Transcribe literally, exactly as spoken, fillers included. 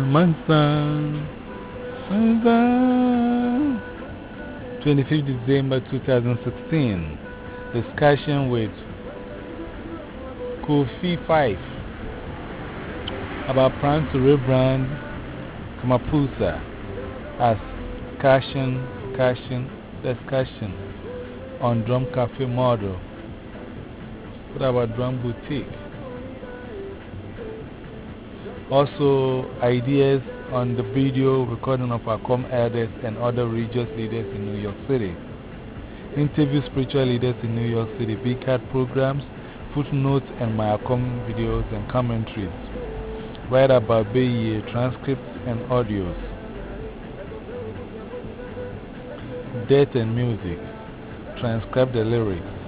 Mansan, Mansan. twenty-fifth December two thousand sixteen. Discussion with Kofi five about plan to rebrand Kamapusa as Discussion, Discussion, Discussion on Drum Cafe model. What about Drum Boutique? Also, ideas on the video recording of ACOM elders and other religious leaders in New York City. Interview spiritual leaders in New York City, B-card programs, footnotes, and my ACOM videos and commentaries. Write about Beye, transcripts and audios. Death and music. Transcribe the lyrics.